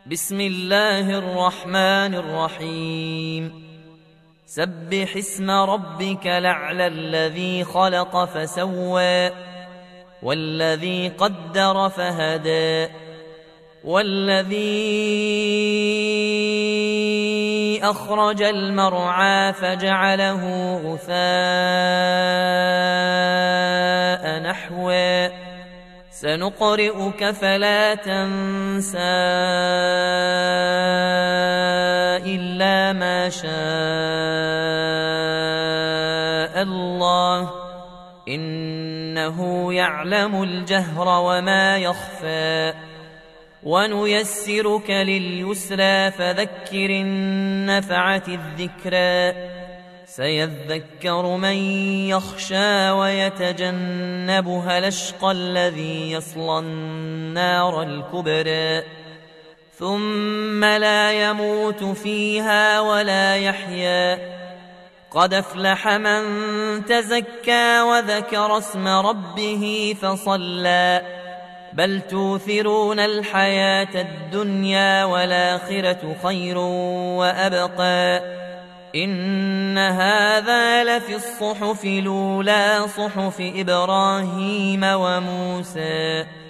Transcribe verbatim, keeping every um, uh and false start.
بسم الله الرحمن الرحيم سبح اسم ربك الأعلى الذي خلق فسوى والذي قدر فهدى والذي أخرج المرعى فجعله غثاء نحوا سنقرئك فلا تنسى إلا ما شاء الله إنه يعلم الجهر وما يخفى ونيسرك لليسرى فذكر إن نفعت الذكرى سيذكر من يخشى ويتجنبها الأشقى الذي يصلى النار الكبرى ثم لا يموت فيها ولا يحيا قد أفلح من تزكى وذكر اسم ربه فصلى بل توثرون الحياة الدنيا والآخرة خير وأبقى إن هذا لفي الصحف الأولى صحف إبراهيم وموسى